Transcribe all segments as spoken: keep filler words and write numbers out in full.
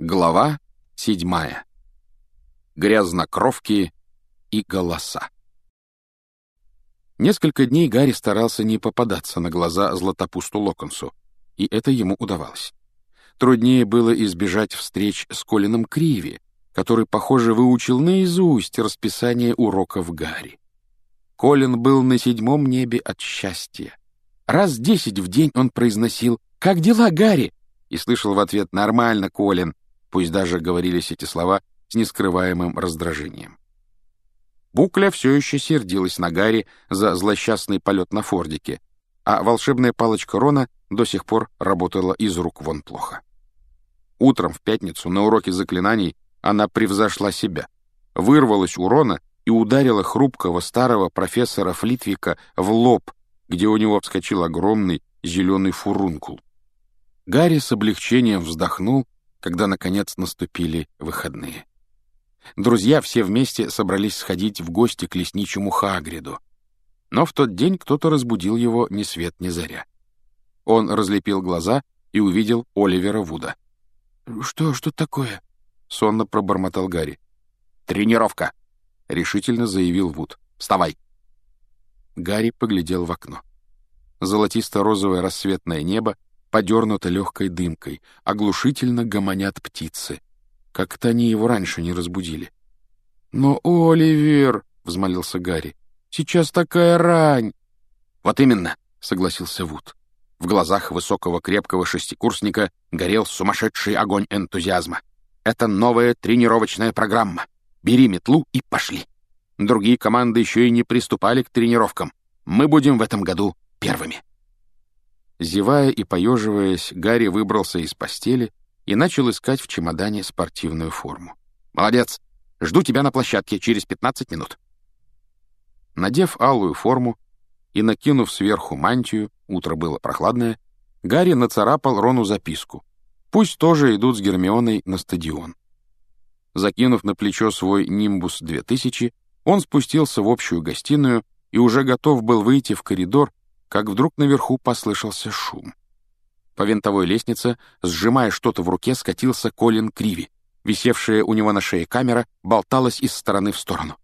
Глава седьмая. Грязнокровки и голоса. Несколько дней Гарри старался не попадаться на глаза Златопусту Локонсу, и это ему удавалось. Труднее было избежать встреч с Колином Криви, который, похоже, выучил наизусть расписание уроков Гарри. Колин был на седьмом небе от счастья. Раз десять в день он произносил «Как дела, Гарри?» и слышал в ответ «Нормально, Колин», пусть даже говорились эти слова с нескрываемым раздражением. Букля все еще сердилась на Гарри за злосчастный полет на Фордике, а волшебная палочка Рона до сих пор работала из рук вон плохо. Утром в пятницу на уроке заклинаний она превзошла себя, вырвалась у Рона и ударила хрупкого старого профессора Флитвика в лоб, где у него вскочил огромный зеленый фурункул. Гарри с облегчением вздохнул, когда, наконец, наступили выходные. Друзья все вместе собрались сходить в гости к лесничему Хагриду. Но в тот день кто-то разбудил его ни свет ни заря. Он разлепил глаза и увидел Оливера Вуда. «Что, что такое?» — сонно пробормотал Гарри. «Тренировка!» — решительно заявил Вуд. «Вставай!» Гарри поглядел в окно. Золотисто-розовое рассветное небо подернуто легкой дымкой, оглушительно гомонят птицы. Как-то они его раньше не разбудили. «Но, Оливер!» — взмолился Гарри. «Сейчас такая рань!» «Вот именно!» — согласился Вуд. В глазах высокого крепкого шестикурсника горел сумасшедший огонь энтузиазма. «Это новая тренировочная программа. Бери метлу и пошли. Другие команды еще и не приступали к тренировкам. Мы будем в этом году первыми». Зевая и поеживаясь, Гарри выбрался из постели и начал искать в чемодане спортивную форму. «Молодец! Жду тебя на площадке через пятнадцать минут». Надев алую форму и накинув сверху мантию, утро было прохладное, Гарри нацарапал Рону записку. Пусть тоже идут с Гермионой на стадион. Закинув на плечо свой «Нимбус две тысячи», он спустился в общую гостиную и уже готов был выйти в коридор, как вдруг наверху послышался шум. По винтовой лестнице, сжимая что-то в руке, скатился Колин Криви. Висевшая у него на шее камера болталась из стороны в сторону.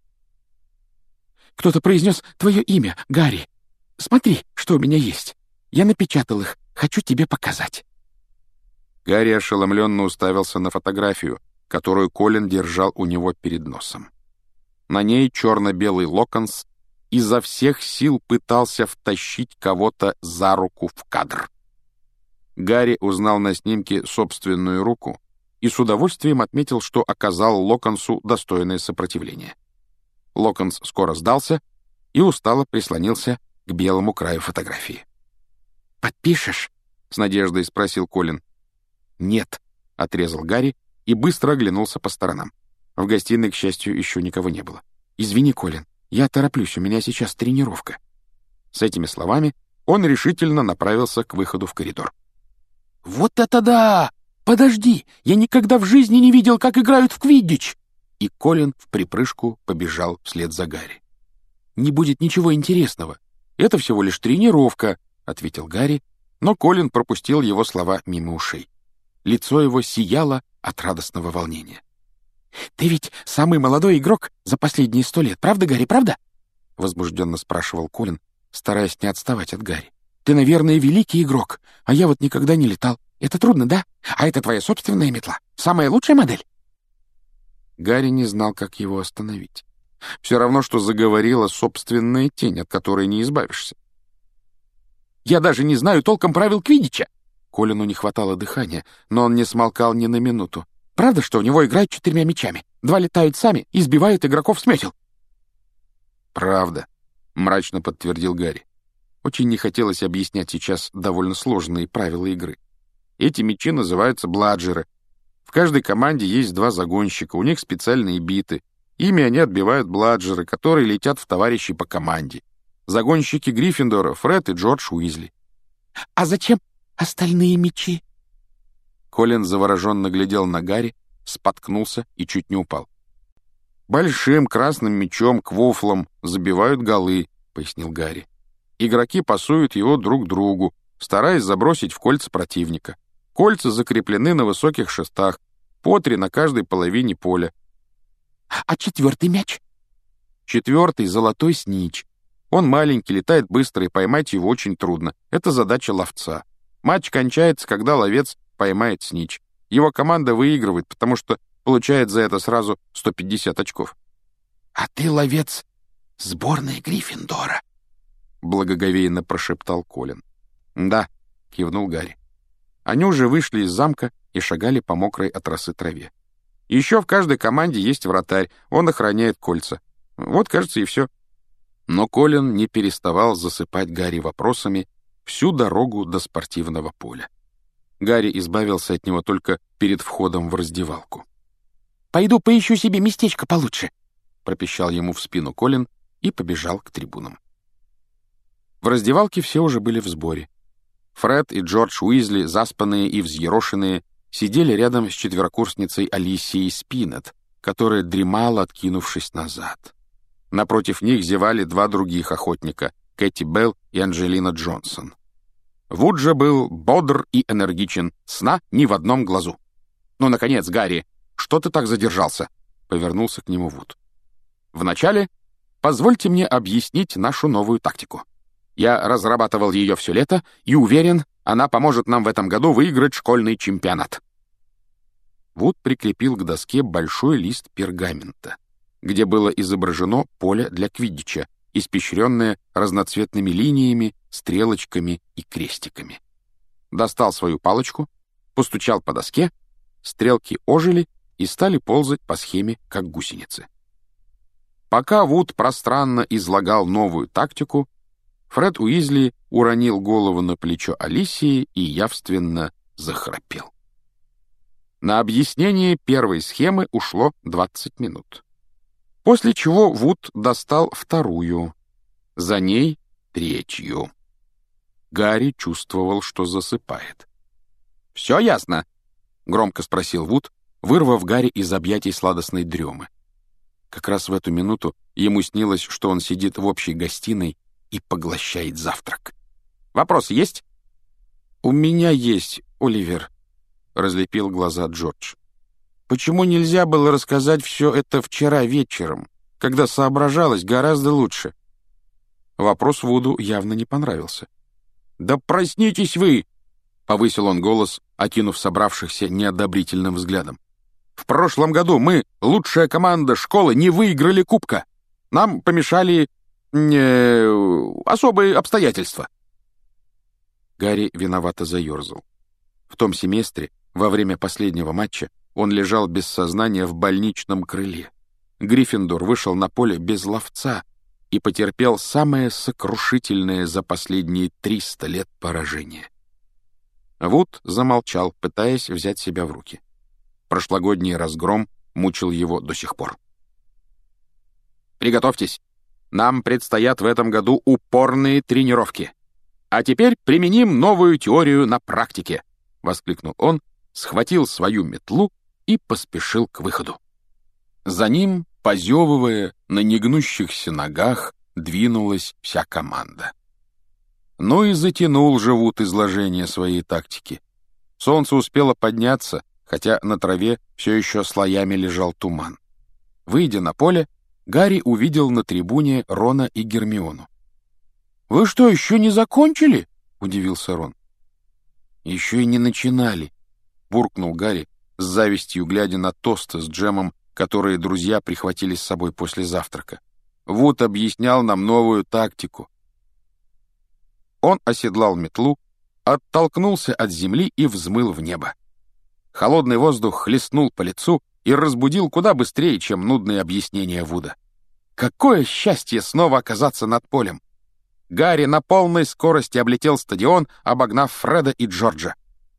«Кто-то произнес твое имя, Гарри. Смотри, что у меня есть. Я напечатал их. Хочу тебе показать». Гарри ошеломленно уставился на фотографию, которую Колин держал у него перед носом. На ней черно-белый Локонс изо всех сил пытался втащить кого-то за руку в кадр. Гарри узнал на снимке собственную руку и с удовольствием отметил, что оказал Локонсу достойное сопротивление. Локонс скоро сдался и устало прислонился к белому краю фотографии. «Подпишешь?» — с надеждой спросил Колин. «Нет», — отрезал Гарри и быстро оглянулся по сторонам. В гостиной, к счастью, еще никого не было. «Извини, Колин, я тороплюсь, у меня сейчас тренировка». С этими словами он решительно направился к выходу в коридор. «Вот это да! Подожди! Я никогда в жизни не видел, как играют в квиддич!» И Колин вприпрыжку побежал вслед за Гарри. «Не будет ничего интересного. Это всего лишь тренировка», — ответил Гарри, но Колин пропустил его слова мимо ушей. Лицо его сияло от радостного волнения. «Ты ведь самый молодой игрок за последние сто лет, правда, Гарри, правда?» — возбужденно спрашивал Колин, стараясь не отставать от Гарри. «Ты, наверное, великий игрок, а я вот никогда не летал. Это трудно, да? А это твоя собственная метла? Самая лучшая модель?» Гарри не знал, как его остановить. Все равно, что заговорила собственная тень, от которой не избавишься. «Я даже не знаю толком правил квиддича!» Колину не хватало дыхания, но он не смолкал ни на минуту. «Правда, что в него играют четырьмя мячами? Два летают сами и сбивают игроков с метел?» «Правда», — мрачно подтвердил Гарри. Очень не хотелось объяснять сейчас довольно сложные правила игры. Эти мячи называются бладжеры. В каждой команде есть два загонщика, у них специальные биты. Ими они отбивают бладжеры, которые летят в товарищей по команде. Загонщики Гриффиндора — Фред и Джордж Уизли. «А зачем остальные мячи?» Колин завороженно глядел на Гарри, споткнулся и чуть не упал. «Большим красным мячом, квофлом, забивают голы», — пояснил Гарри. «Игроки пасуют его друг другу, стараясь забросить в кольца противника. Кольца закреплены на высоких шестах. По три на каждой половине поля. А четвертый мяч? Четвертый — золотой снитч. Он маленький, летает быстро, и поймать его очень трудно. Это задача ловца. Матч кончается, когда ловец поймает снитч. Его команда выигрывает, потому что получает за это сразу сто пятьдесят очков. — А ты ловец сборной Гриффиндора, — благоговейно прошептал Колин. — Да, — кивнул Гарри. Они уже вышли из замка и шагали по мокрой от росы траве. Еще в каждой команде есть вратарь, он охраняет кольца. Вот, кажется, и все. Но Колин не переставал засыпать Гарри вопросами всю дорогу до спортивного поля. Гарри избавился от него только перед входом в раздевалку. «Пойду поищу себе местечко получше», — пропищал ему в спину Колин и побежал к трибунам. В раздевалке все уже были в сборе. Фред и Джордж Уизли, заспанные и взъерошенные, сидели рядом с четверокурсницей Алисией Спинет, которая дремала, откинувшись назад. Напротив них зевали два других охотника — Кэти Белл и Анджелина Джонсон. Вуд же был бодр и энергичен, сна ни в одном глазу. «Ну, наконец, Гарри, что ты так задержался?» — повернулся к нему Вуд. «Вначале позвольте мне объяснить нашу новую тактику. Я разрабатывал ее все лето и уверен, она поможет нам в этом году выиграть школьный чемпионат». Вуд прикрепил к доске большой лист пергамента, где было изображено поле для квиддича, испещренное разноцветными линиями, стрелочками и крестиками. Достал свою палочку, постучал по доске, стрелки ожили и стали ползать по схеме, как гусеницы. Пока Вуд пространно излагал новую тактику, Фред Уизли уронил голову на плечо Алисии и явственно захрапел. На объяснение первой схемы ушло двадцать минут. После чего Вуд достал вторую, за ней третью. Гарри чувствовал, что засыпает. «Все ясно?» — громко спросил Вуд, вырвав Гарри из объятий сладостной дремы. Как раз в эту минуту ему снилось, что он сидит в общей гостиной и поглощает завтрак. «Вопрос есть?» «У меня есть, Оливер», — разлепил глаза Джордж. «Почему нельзя было рассказать все это вчера вечером, когда соображалось гораздо лучше?» Вопрос Вуду явно не понравился. «Да проснитесь вы!» — повысил он голос, окинув собравшихся неодобрительным взглядом. «В прошлом году мы, лучшая команда школы, не выиграли кубка. Нам помешали э, особые обстоятельства». Гарри виновато заерзал. В том семестре, во время последнего матча, он лежал без сознания в больничном крыле. Гриффиндор вышел на поле без ловца и потерпел самое сокрушительное за последние триста лет поражение. Вуд замолчал, пытаясь взять себя в руки. Прошлогодний разгром мучил его до сих пор. «Приготовьтесь. Нам предстоят в этом году упорные тренировки. А теперь применим новую теорию на практике», — воскликнул он, схватил свою метлу и поспешил к выходу. За ним, позевывая, на негнущихся ногах, двинулась вся команда. Ну и затянул же Вуд изложение своей тактики. Солнце успело подняться, хотя на траве все еще слоями лежал туман. Выйдя на поле, Гарри увидел на трибуне Рона и Гермиону. «Вы что, еще не закончили?» — удивился Рон. «Еще и не начинали», — буркнул Гарри, с завистью глядя на тосты с джемом, которые друзья прихватили с собой после завтрака. «Вуд объяснял нам новую тактику». Он оседлал метлу, оттолкнулся от земли и взмыл в небо. Холодный воздух хлестнул по лицу и разбудил куда быстрее, чем нудные объяснения Вуда. Какое счастье снова оказаться над полем! Гарри на полной скорости облетел стадион, обогнав Фреда и Джорджа.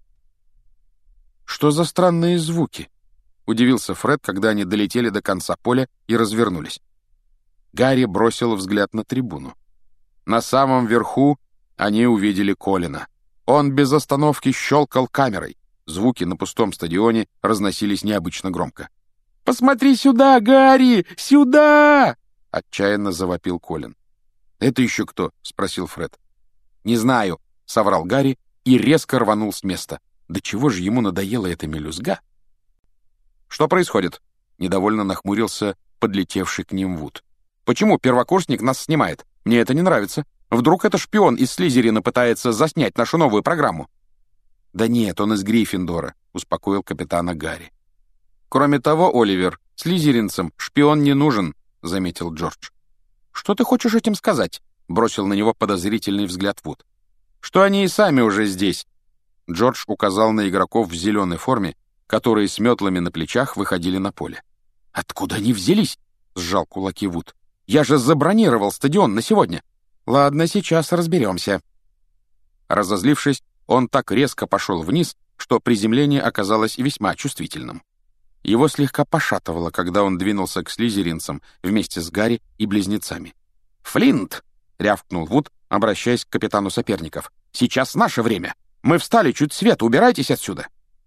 «Что за странные звуки?» — удивился Фред, когда они долетели до конца поля и развернулись. Гарри бросил взгляд на трибуну. На самом верху они увидели Колина. Он без остановки щелкал камерой. Звуки на пустом стадионе разносились необычно громко. «Посмотри сюда, Гарри! Сюда!» — отчаянно завопил Колин. «Это еще кто?» — спросил Фред. «Не знаю», — соврал Гарри и резко рванул с места. До чего же ему надоела эта мелюзга? Что происходит?» — недовольно нахмурился подлетевший к ним Вуд. «Почему первокурсник нас снимает? Мне это не нравится. Вдруг это шпион из Слизерина пытается заснять нашу новую программу?» «Да нет, он из Гриффиндора», — успокоил капитана Гарри. «Кроме того, Оливер, слизеринцам шпион не нужен», — заметил Джордж. «Что ты хочешь этим сказать?» — бросил на него подозрительный взгляд Вуд. «Что они и сами уже здесь». Джордж указал на игроков в зеленой форме, которые с метлами на плечах выходили на поле. «Откуда они взялись?» — сжал кулаки Вуд. «Я же забронировал стадион на сегодня». «Ладно, сейчас разберемся». Разозлившись, он так резко пошел вниз, что приземление оказалось весьма чувствительным. Его слегка пошатывало, когда он двинулся к слизеринцам вместе с Гарри и близнецами. «Флинт!» — рявкнул Вуд, обращаясь к капитану соперников. «Сейчас наше время! Мы встали чуть свет, убирайтесь отсюда!»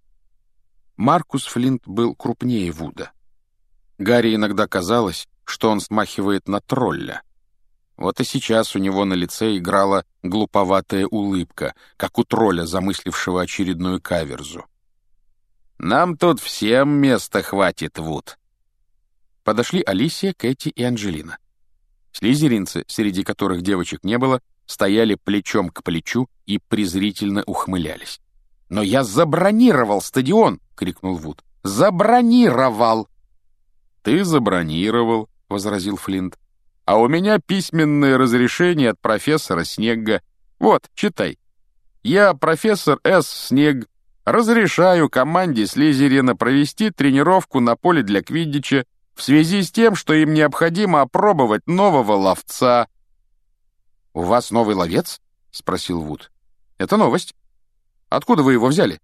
Маркус Флинт был крупнее Вуда. Гарри иногда казалось, что он смахивает на тролля. Вот и сейчас у него на лице играла глуповатая улыбка, как у тролля, замыслившего очередную каверзу. «Нам тут всем места хватит, Вуд». Подошли Алисия, Кэти и Анджелина. Слизеринцы, среди которых девочек не было, стояли плечом к плечу и презрительно ухмылялись. «Но я забронировал стадион!» — крикнул Вуд. «Забронировал!» «Ты забронировал», — возразил Флинт. «А у меня письменное разрешение от профессора Снегга. Вот, читай. Я, профессор С. Снегг, разрешаю команде Слизерина провести тренировку на поле для квиддича в связи с тем, что им необходимо опробовать нового ловца». «У вас новый ловец?» — спросил Вуд. «Это новость. Откуда вы его взяли?»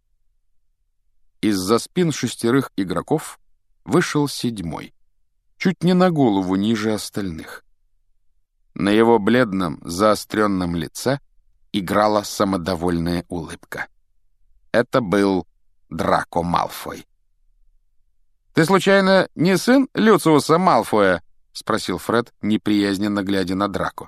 Из-за спин шестерых игроков вышел седьмой, чуть не на голову ниже остальных. На его бледном, заостренном лице играла самодовольная улыбка. Это был Драко Малфой. «Ты, случайно, не сын Люциуса Малфоя?» — спросил Фред, неприязненно глядя на Драко.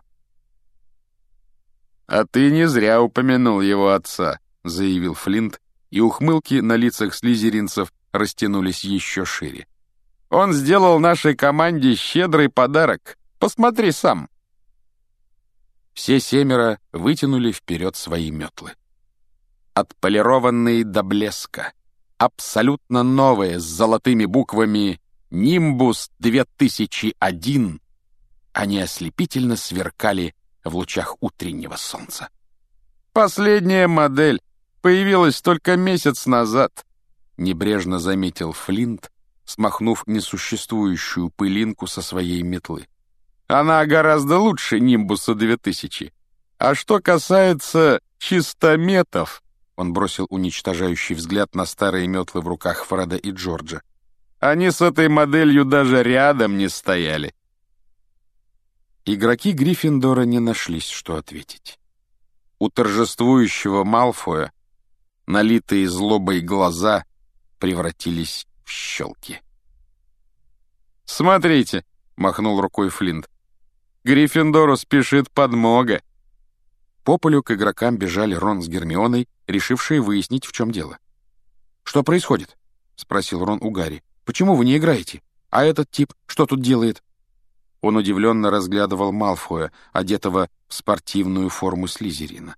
«А ты не зря упомянул его отца», — заявил Флинт, и ухмылки на лицах слизеринцев растянулись еще шире. «Он сделал нашей команде щедрый подарок. Посмотри сам». Все семеро вытянули вперед свои метлы. Отполированные до блеска, абсолютно новые, с золотыми буквами «Нимбус две тысячи один», они ослепительно сверкали в лучах утреннего солнца. «Последняя модель появилась только месяц назад», — небрежно заметил Флинт, смахнув несуществующую пылинку со своей метлы. «Она гораздо лучше Нимбуса две тысячи. А что касается чистометов», — он бросил уничтожающий взгляд на старые метлы в руках Фреда и Джорджа, «они с этой моделью даже рядом не стояли». Игроки Гриффиндора не нашлись, что ответить. У торжествующего Малфоя налитые злобой глаза превратились в щелки. «Смотрите», — махнул рукой Флинт, — «Гриффиндору спешит подмога». По полю к игрокам бежали Рон с Гермионой, решившие выяснить, в чем дело. «Что происходит?» — спросил Рон у Гарри. «Почему вы не играете? А этот тип что тут делает?» Он удивленно разглядывал Малфоя, одетого в спортивную форму Слизерина.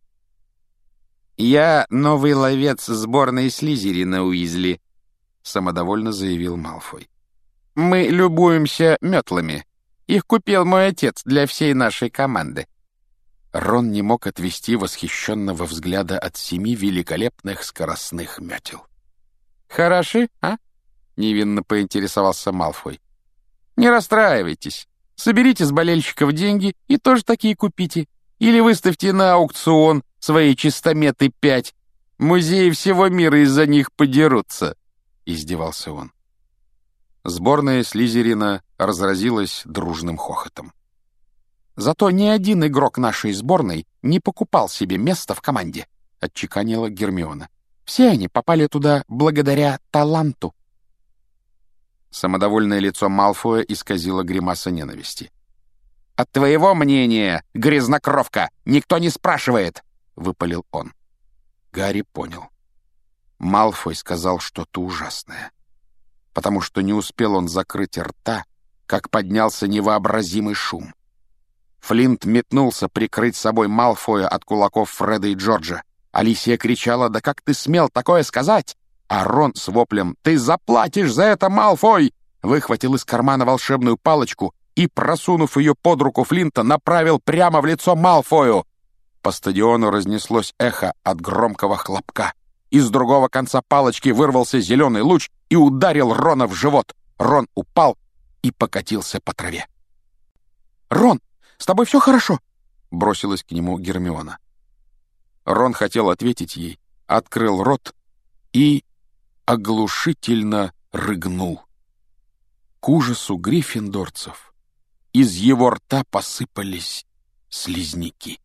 «Я новый ловец сборной Слизерина, Уизли», — самодовольно заявил Малфой. «Мы любуемся метлами. Их купил мой отец для всей нашей команды». Рон не мог отвести восхищенного взгляда от семи великолепных скоростных метел. «Хороши, а?» — невинно поинтересовался Малфой. «Не расстраивайтесь. Соберите с болельщиков деньги и тоже такие купите. Или выставьте на аукцион свои чистометы пять. Музеи всего мира из-за них подерутся», — издевался он. Сборная Слизерина разразилась дружным хохотом. «Зато ни один игрок нашей сборной не покупал себе место в команде», — отчеканила Гермиона. «Все они попали туда благодаря таланту». Самодовольное лицо Малфоя исказило гримаса ненависти. «От твоего мнения, грязнокровка, никто не спрашивает!» — выпалил он. Гарри понял. Малфой сказал что-то ужасное. потому что не успел он закрыть рта, как поднялся невообразимый шум. Флинт метнулся прикрыть собой Малфоя от кулаков Фреда и Джорджа. Алисия кричала: «Да как ты смел такое сказать?» А Рон с воплем: «Ты заплатишь за это, Малфой!» выхватил из кармана волшебную палочку и, просунув ее под руку Флинта, направил прямо в лицо Малфою. По стадиону разнеслось эхо от громкого хлопка. Из другого конца палочки вырвался зеленый луч и ударил Рона в живот. Рон упал и покатился по траве. «Рон, с тобой все хорошо?» — бросилась к нему Гермиона. Рон хотел ответить ей, открыл рот и оглушительно рыгнул. К ужасу гриффиндорцев из его рта посыпались слизняки.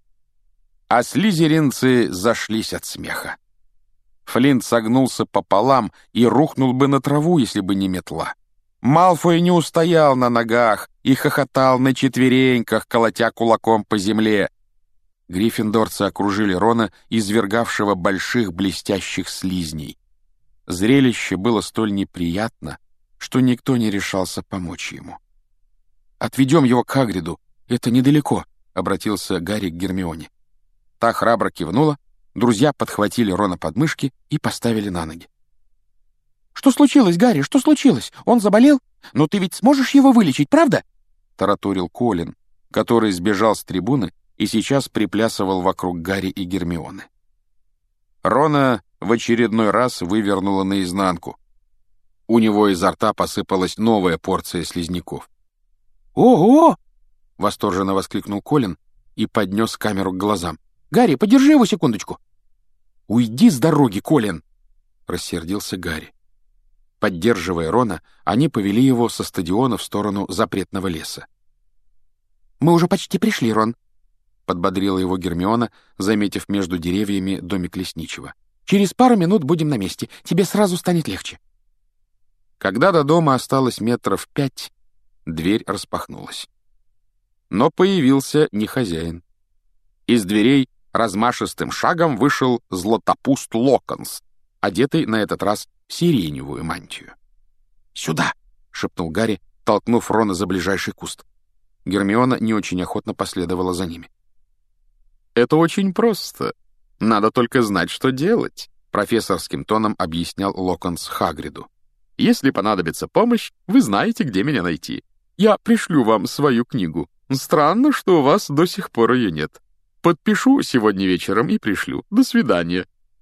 А слизеринцы зашлись от смеха. Флинт согнулся пополам и рухнул бы на траву, если бы не метла. Малфой не устоял на ногах и хохотал на четвереньках, колотя кулаком по земле. Гриффиндорцы окружили Рона, извергавшего больших блестящих слизней. Зрелище было столь неприятно, что никто не решался помочь ему. «Отведем его к Хагриду, это недалеко», — обратился Гарри к Гермионе. Та храбро кивнула, друзья подхватили Рона под мышки и поставили на ноги. «Что случилось, Гарри, что случилось? Он заболел? Но ты ведь сможешь его вылечить, правда?» — тараторил Колин, который сбежал с трибуны и сейчас приплясывал вокруг Гарри и Гермионы. Рона в очередной раз вывернуло наизнанку. У него изо рта посыпалась новая порция слизняков. «Ого!» — восторженно воскликнул Колин и поднес камеру к глазам. «Гарри, подержи его секундочку!» «Уйди с дороги, Колин!» — рассердился Гарри. Поддерживая Рона, они повели его со стадиона в сторону запретного леса. «Мы уже почти пришли, Рон», — подбодрила его Гермиона, заметив между деревьями домик лесничего. «Через пару минут будем на месте. Тебе сразу станет легче». Когда до дома осталось метров пять, дверь распахнулась. Но появился не хозяин. Из дверей размашистым шагом вышел Златопуст Локонс, одетый на этот раз в сиреневую мантию. «Сюда!» — шепнул Гарри, толкнув Рона за ближайший куст. Гермиона не очень охотно последовала за ними. «Это очень просто. Надо только знать, что делать», — профессорским тоном объяснял Локонс Хагриду. «Если понадобится помощь, вы знаете, где меня найти. Я пришлю вам свою книгу. Странно, что у вас до сих пор ее нет. Подпишу сегодня вечером и пришлю. До свидания».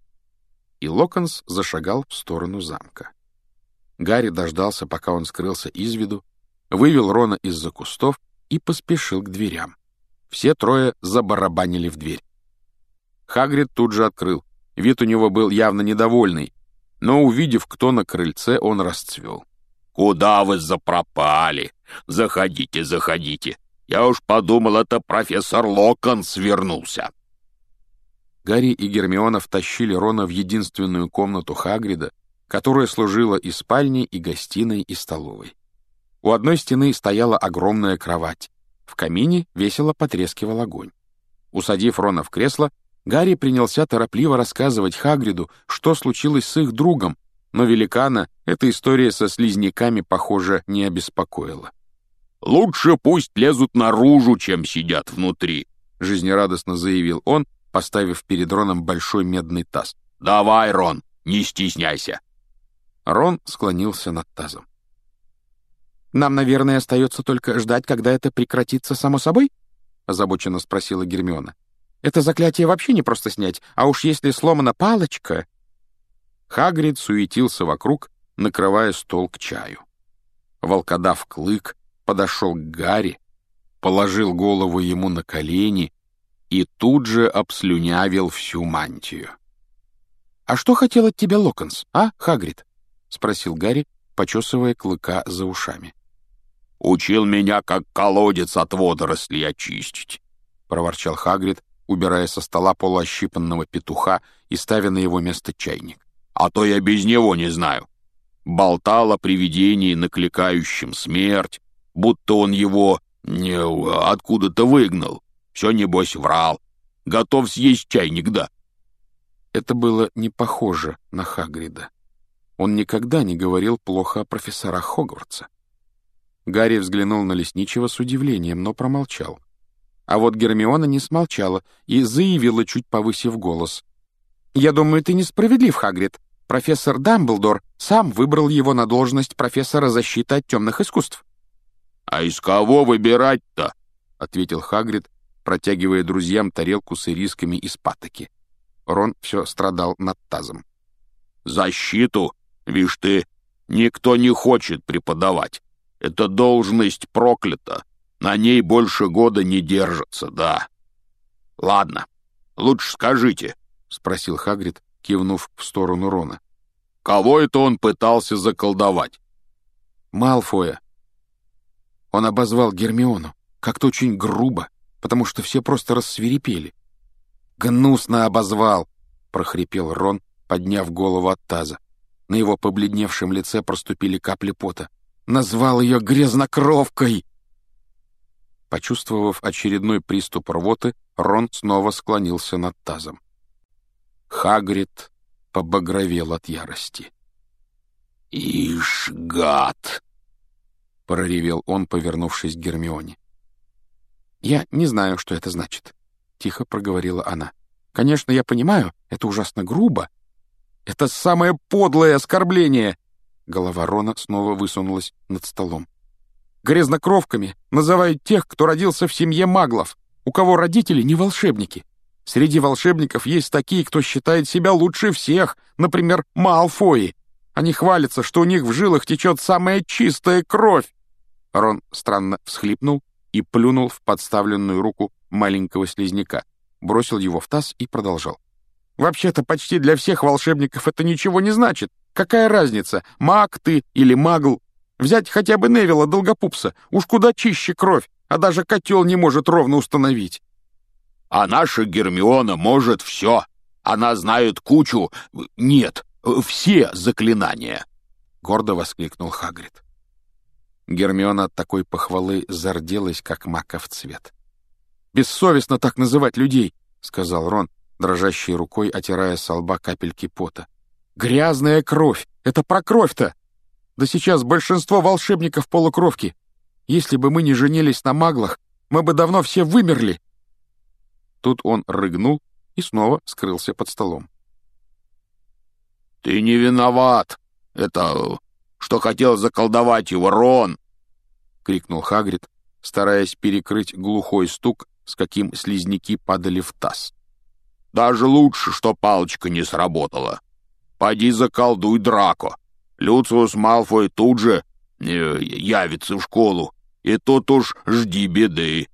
И Локонс зашагал в сторону замка. Гарри дождался, пока он скрылся из виду, вывел Рона из-за кустов и поспешил к дверям. Все трое забарабанили в дверь. Хагрид тут же открыл. Вид у него был явно недовольный, но, увидев, кто на крыльце, он расцвел. «Куда вы запропали? Заходите, заходите. Я уж подумал, это профессор Локонс вернулся». Гарри и Гермиона втащили Рона в единственную комнату Хагрида, которая служила и спальней, и гостиной, и столовой. У одной стены стояла огромная кровать. В камине весело потрескивал огонь. Усадив Рона в кресло, Гарри принялся торопливо рассказывать Хагриду, что случилось с их другом, но великана эта история со слизняками, похоже, не обеспокоила. «Лучше пусть лезут наружу, чем сидят внутри», — жизнерадостно заявил он, поставив перед Роном большой медный таз. «Давай, Рон, не стесняйся». Рон склонился над тазом. «Нам, наверное, остается только ждать, когда это прекратится само собой?» — озабоченно спросила Гермиона. «Это заклятие вообще не просто снять, а уж если сломана палочка...» Хагрид суетился вокруг, накрывая стол к чаю. Волкодав Клык подошел к Гарри, положил голову ему на колени и тут же обслюнявил всю мантию. «А что хотел от тебя Локонс, а, Хагрид?» — спросил Гарри, почесывая Клыка за ушами. «Учил меня, как колодец от водорослей очистить», — проворчал Хагрид, убирая со стола полуощипанного петуха и ставя на его место чайник. «А то я без него не знаю. Болтал о привидении, накликающем смерть, будто он его не, откуда-то выгнал. Все, небось, врал. Готов съесть чайник, да». Это было не похоже на Хагрида. Он никогда не говорил плохо о профессорах Хогвартса. Гарри взглянул на лесничего с удивлением, но промолчал. А вот Гермиона не смолчала и заявила, чуть повысив голос. «Я думаю, ты несправедлив, Хагрид. Профессор Дамблдор сам выбрал его на должность профессора защиты от темных искусств». «А из кого выбирать-то?» — ответил Хагрид, протягивая друзьям тарелку с ирисками из патоки. Рон все страдал над тазом. «Защиту, вишь ты, никто не хочет преподавать. Эта должность проклята. На ней больше года не держится, да. Ладно, лучше скажите», — спросил Хагрид, кивнув в сторону Рона. «Кого это он пытался заколдовать?» «Малфоя. Он обозвал Гермиону как-то очень грубо, потому что все просто рассвирепели». «Гнусно обозвал», — прохрипел Рон, подняв голову от таза. На его побледневшем лице проступили капли пота. «Назвал ее грязнокровкой!» Почувствовав очередной приступ рвоты, Рон снова склонился над тазом. Хагрид побагровел от ярости. «Ишь, гад!» — проревел он, повернувшись к Гермионе. «Я не знаю, что это значит», — тихо проговорила она. «Конечно, я понимаю, это ужасно грубо. Это самое подлое оскорбление!» Голова Рона снова высунулась над столом. «Грязнокровками называют тех, кто родился в семье маглов, у кого родители не волшебники. Среди волшебников есть такие, кто считает себя лучше всех, например, Малфои. Они хвалятся, что у них в жилах течет самая чистая кровь». Рон странно всхлипнул и плюнул в подставленную руку маленького слизняка, бросил его в таз и продолжал. «Вообще-то почти для всех волшебников это ничего не значит. Какая разница, маг ты или магл? Взять хотя бы Невилла Долгопупса, уж куда чище кровь, а даже котел не может ровно установить». «А наша Гермиона может все. Она знает кучу... Нет, все заклинания!» — гордо воскликнул Хагрид. Гермиона от такой похвалы зарделась, как маков цвет. «Бессовестно так называть людей», — сказал Рон, дрожащей рукой отирая со лба капельки пота. «Грязная кровь! Это про кровь-то! Да сейчас большинство волшебников полукровки. Если бы мы не женились на маглах, мы бы давно все вымерли!» Тут он рыгнул и снова скрылся под столом. «Ты не виноват! Это... что хотел заколдовать его, Рон!» — крикнул Хагрид, стараясь перекрыть глухой стук, с каким слизняки падали в таз. «Даже лучше, что палочка не сработала. Поди заколдуй Драко. Люциус Малфой тут же э, явится в школу, и тут уж жди беды».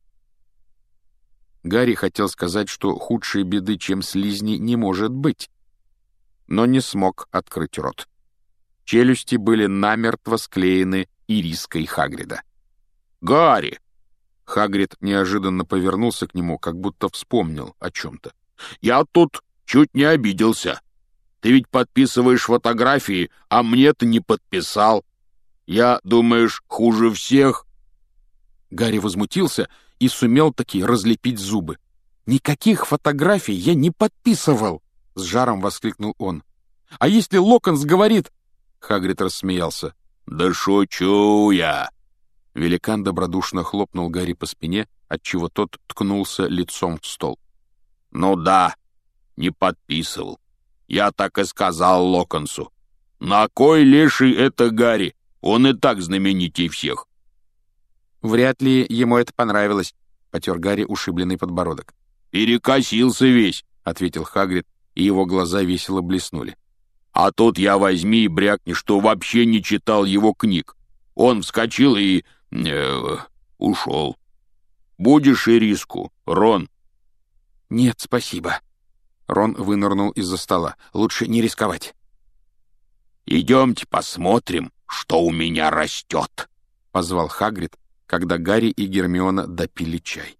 Гарри хотел сказать, что худшей беды, чем слизни, не может быть, но не смог открыть рот. Челюсти были намертво склеены ириской Хагрида. «Гарри!» Хагрид неожиданно повернулся к нему, как будто вспомнил о чем-то. «Я тут чуть не обиделся. Ты ведь подписываешь фотографии, а мне ты не подписал. Я, думаешь, хуже всех?» Гарри возмутился и сумел таки разлепить зубы. «Никаких фотографий я не подписывал!» — с жаром воскликнул он. «А если Локонс говорит...» Хагрид рассмеялся. «Да шучу я!» Великан добродушно хлопнул Гарри по спине, отчего тот ткнулся лицом в стол. «Ну да, не подписывал. Я так и сказал Локонсу. На кой леший это Гарри? Он и так знаменитей всех». «Вряд ли ему это понравилось», — потер Гарри ушибленный подбородок. «Перекосился весь», — ответил Хагрид, и его глаза весело блеснули. «А тут я возьми и брякни, что вообще не читал его книг. Он вскочил и... Э, ушел. Будешь ириску, Рон?» «Нет, спасибо». Рон вынырнул из-за стола. «Лучше не рисковать». «Идемте посмотрим, что у меня растет», — позвал Хагрид, когда Гарри и Гермиона допили чай.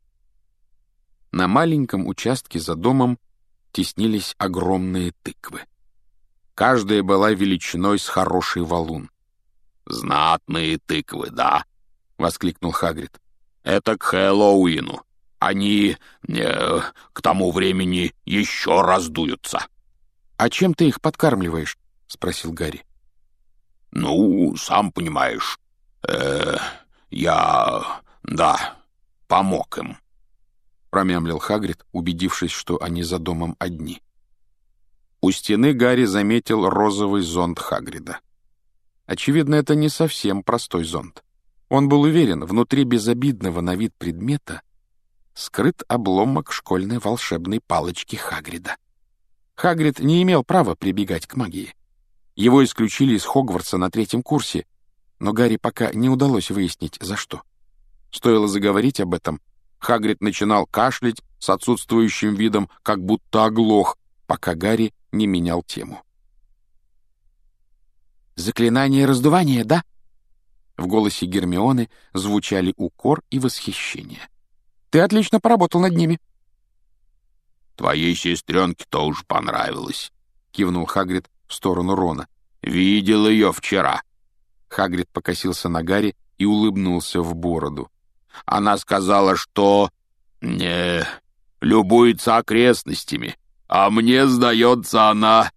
На маленьком участке за домом теснились огромные тыквы. Каждая была величиной с хороший валун. «Знатные тыквы, да?» — воскликнул Хагрид. «Это к Хэллоуину. Они э, к тому времени еще раздуются». «А чем ты их подкармливаешь?» — спросил Гарри. «Ну, сам понимаешь, э, я, да, помог им», — промямлил Хагрид, убедившись, что они за домом одни. У стены Гарри заметил розовый зонт Хагрида. Очевидно, это не совсем простой зонт. Он был уверен, внутри безобидного на вид предмета скрыт обломок школьной волшебной палочки Хагрида. Хагрид не имел права прибегать к магии. Его исключили из Хогвартса на третьем курсе, но Гарри пока не удалось выяснить, за что. Стоило заговорить об этом, Хагрид начинал кашлять с отсутствующим видом, как будто оглох, пока Гарри не менял тему. «Заклинание раздувания, да?» В голосе Гермионы звучали укор и восхищение. «Ты отлично поработал над ними». «Твоей сестренке тоже понравилось», — кивнул Хагрид в сторону Рона. «Видел ее вчера». Хагрид покосился на Гарри и улыбнулся в бороду. «Она сказала, что... не любуется окрестностями, а мне, сдается, она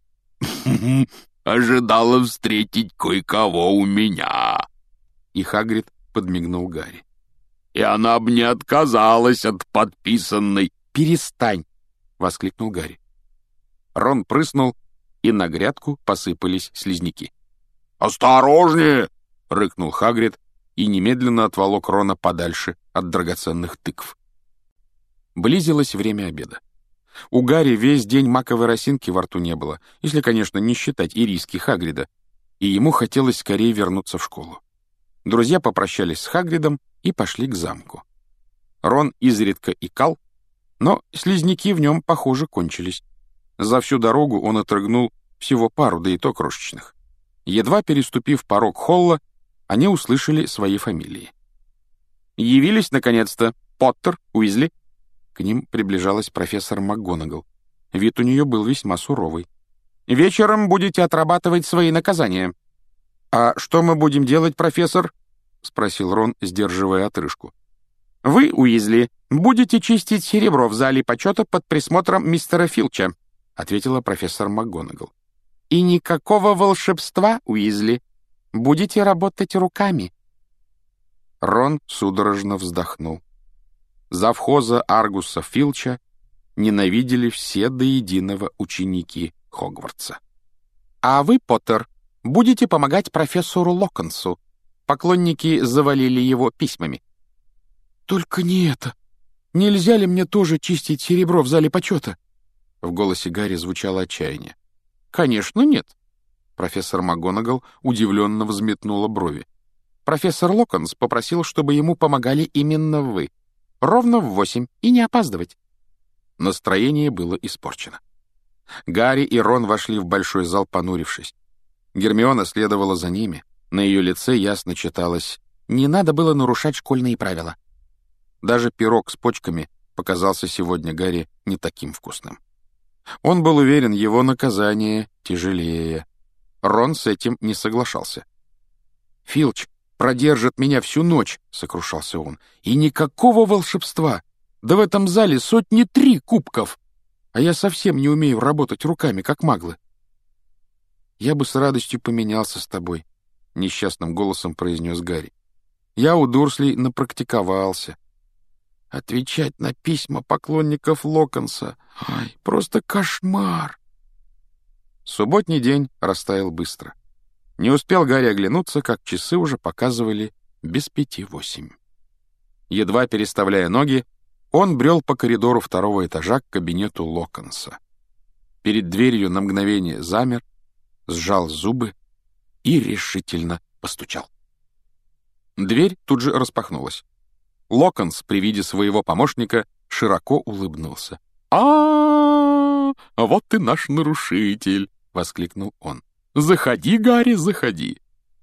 ожидала встретить кое-кого у меня». И Хагрид подмигнул Гарри. «И она бы не отказалась от подписанной...» «Перестань!» — воскликнул Гарри. Рон прыснул, и на грядку посыпались слизняки. «Осторожнее!» — рыкнул Хагрид и немедленно отволок Рона подальше от драгоценных тыкв. Близилось время обеда. У Гарри весь день маковой росинки во рту не было, если, конечно, не считать ириски Хагрида, и ему хотелось скорее вернуться в школу. Друзья попрощались с Хагридом и пошли к замку. Рон изредка икал, но слизняки в нем, похоже, кончились. За всю дорогу он отрыгнул всего пару, да и то крошечных. Едва переступив порог холла, они услышали свои фамилии. «Явились, наконец-то, Поттер, Уизли». К ним приближалась профессор МакГонагал. Вид у нее был весьма суровый. «Вечером будете отрабатывать свои наказания». «А что мы будем делать, профессор?» — спросил Рон, сдерживая отрыжку. «Вы, Уизли, будете чистить серебро в зале почета под присмотром мистера Филча», — ответила профессор МакГонагал. «И никакого волшебства, Уизли. Будете работать руками». Рон судорожно вздохнул. Завхоза Аргуса Филча ненавидели все до единого ученики Хогвартса. «А вы, Поттер, будете помогать профессору Локонсу. Поклонники завалили его письмами». «Только не это. Нельзя ли мне тоже чистить серебро в зале почета?» В голосе Гарри звучало отчаяние. «Конечно, нет». Профессор МакГонагал удивленно взметнула брови. «Профессор Локонс попросил, чтобы ему помогали именно вы. Ровно в восемь, и не опаздывать». Настроение было испорчено. Гарри и Рон вошли в большой зал, понурившись. Гермиона следовала за ними. На ее лице ясно читалось: «Не надо было нарушать школьные правила». Даже пирог с почками показался сегодня Гарри не таким вкусным. Он был уверен, его наказание тяжелее. Рон с этим не соглашался. «Филч продержит меня всю ночь», — сокрушался он. «И никакого волшебства! Да в этом зале сотни три кубков! А я совсем не умею работать руками, как маглы». «Я бы с радостью поменялся с тобой», — несчастным голосом произнес Гарри. «Я у Дурслей напрактиковался». Отвечать на письма поклонников Локонса — ай, просто кошмар. Субботний день растаял быстро. Не успел Гарри оглянуться, как часы уже показывали без пяти восемь. Едва переставляя ноги, он брел по коридору второго этажа к кабинету Локонса. Перед дверью на мгновение замер, сжал зубы и решительно постучал. Дверь тут же распахнулась. Локонс при виде своего помощника широко улыбнулся. «А-а-а, вот ты наш нарушитель!» — воскликнул он. «Заходи, Гарри, заходи!»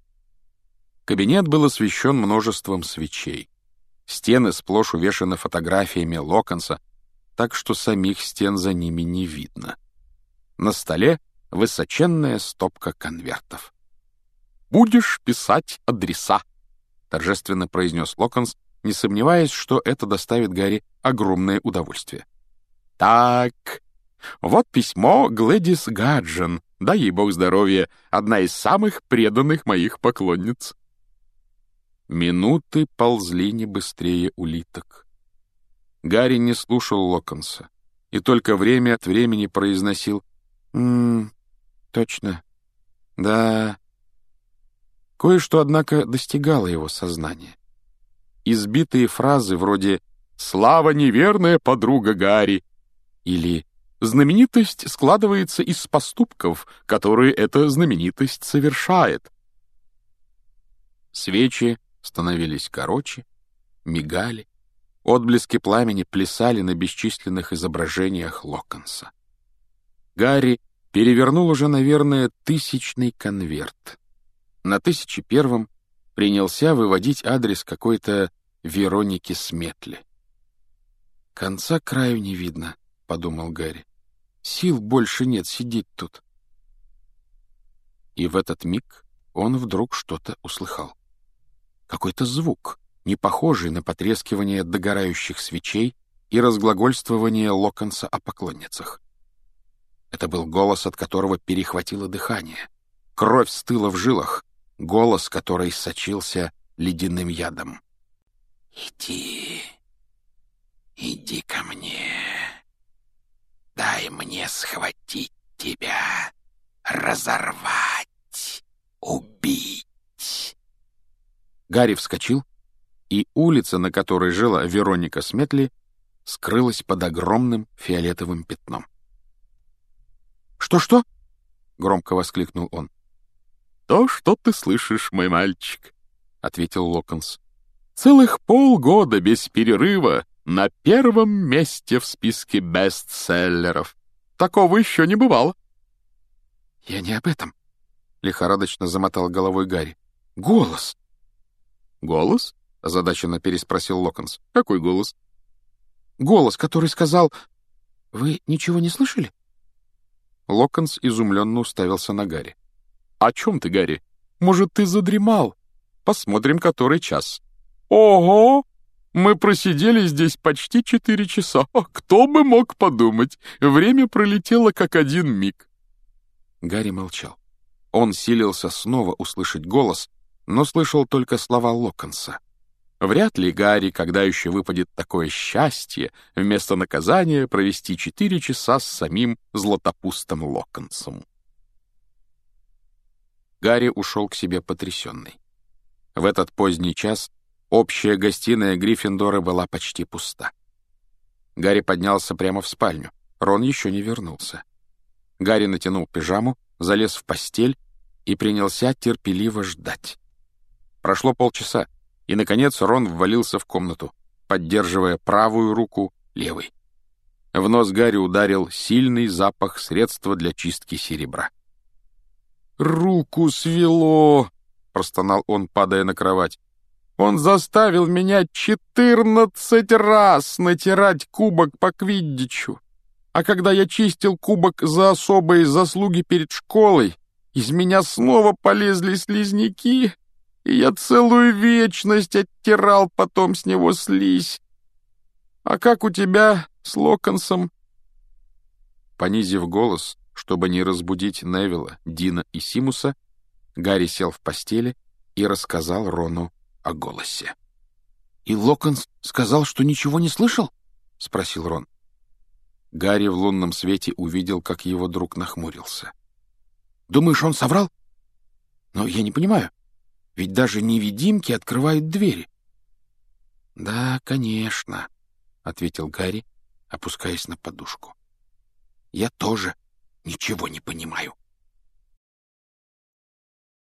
Кабинет был освещен множеством свечей. Стены сплошь увешаны фотографиями Локонса, так что самих стен за ними не видно. На столе высоченная стопка конвертов. «Будешь писать адреса», — торжественно произнес Локонс, не сомневаясь, что это доставит Гарри огромное удовольствие. «Так, вот письмо Глэдис Гаджин дай ей бог здоровья, одна из самых преданных моих поклонниц». Минуты ползли не быстрее улиток. Гарри не слушал Локонса и только время от времени произносил «Ммм, точно, да». Кое-что, однако, достигало его сознания. Избитые фразы вроде «Слава неверная подруга Гарри» или «Знаменитость складывается из поступков, которые эта знаменитость совершает». Свечи становились короче, мигали, отблески пламени плясали на бесчисленных изображениях Локонса. Гарри перевернул уже, наверное, тысячный конверт. На тысяче первом принялся выводить адрес какой-то Вероники Сметли. «Конца краю не видно», — подумал Гарри. «Сил больше нет сидеть тут». И в этот миг он вдруг что-то услыхал. Какой-то звук, не похожий на потрескивание догорающих свечей и разглагольствование Локонса о поклонницах. Это был голос, от которого перехватило дыхание. Кровь стыла в жилах, голос, который сочился ледяным ядом. «Иди, иди ко мне, дай мне схватить тебя, разорвать, убить». Гарри вскочил, и улица, на которой жила Вероника Сметли, скрылась под огромным фиолетовым пятном. «Что-что?» — громко воскликнул он. «То, что ты слышишь, мой мальчик», — ответил Локонс. «Целых полгода без перерыва на первом месте в списке бестселлеров. Такого еще не бывало». «Я не об этом», — лихорадочно замотал головой Гарри. «Голос!» «Голос?» — озадаченно переспросил Локонс. «Какой голос?» «Голос, который сказал... Вы ничего не слышали?» Локонс изумленно уставился на Гарри. «О чем ты, Гарри? Может, ты задремал? Посмотрим, который час». «Ого! Мы просидели здесь почти четыре часа. Кто бы мог подумать? Время пролетело как один миг». Гарри молчал. Он силился снова услышать голос, но слышал только слова Локонса. Вряд ли Гарри, когда еще выпадет такое счастье, вместо наказания провести четыре часа с самим златопустым Локонсом. Гарри ушел к себе потрясенный. В этот поздний час общая гостиная Гриффиндора была почти пуста. Гарри поднялся прямо в спальню. Рон еще не вернулся. Гарри натянул пижаму, залез в постель и принялся терпеливо ждать. Прошло полчаса, и, наконец, Рон ввалился в комнату, поддерживая правую руку левой. В нос Гарри ударил сильный запах средства для чистки серебра. «Руку свело!» — простонал он, падая на кровать. «Он заставил меня четырнадцать раз натирать кубок по квиддичу. А когда я чистил кубок за особые заслуги перед школой, из меня снова полезли слизняки, и я целую вечность оттирал потом с него слизь. А как у тебя с Локонсом?» Понизив голос, чтобы не разбудить Невилла, Дина и Симуса, Гарри сел в постели и рассказал Рону о голосе. «И Локонс сказал, что ничего не слышал?» — спросил Рон. Гарри в лунном свете увидел, как его друг нахмурился. «Думаешь, он соврал? Но я не понимаю. Ведь даже невидимки открывают двери». «Да, конечно», — ответил Гарри, опускаясь на подушку. «Я тоже ничего не понимаю».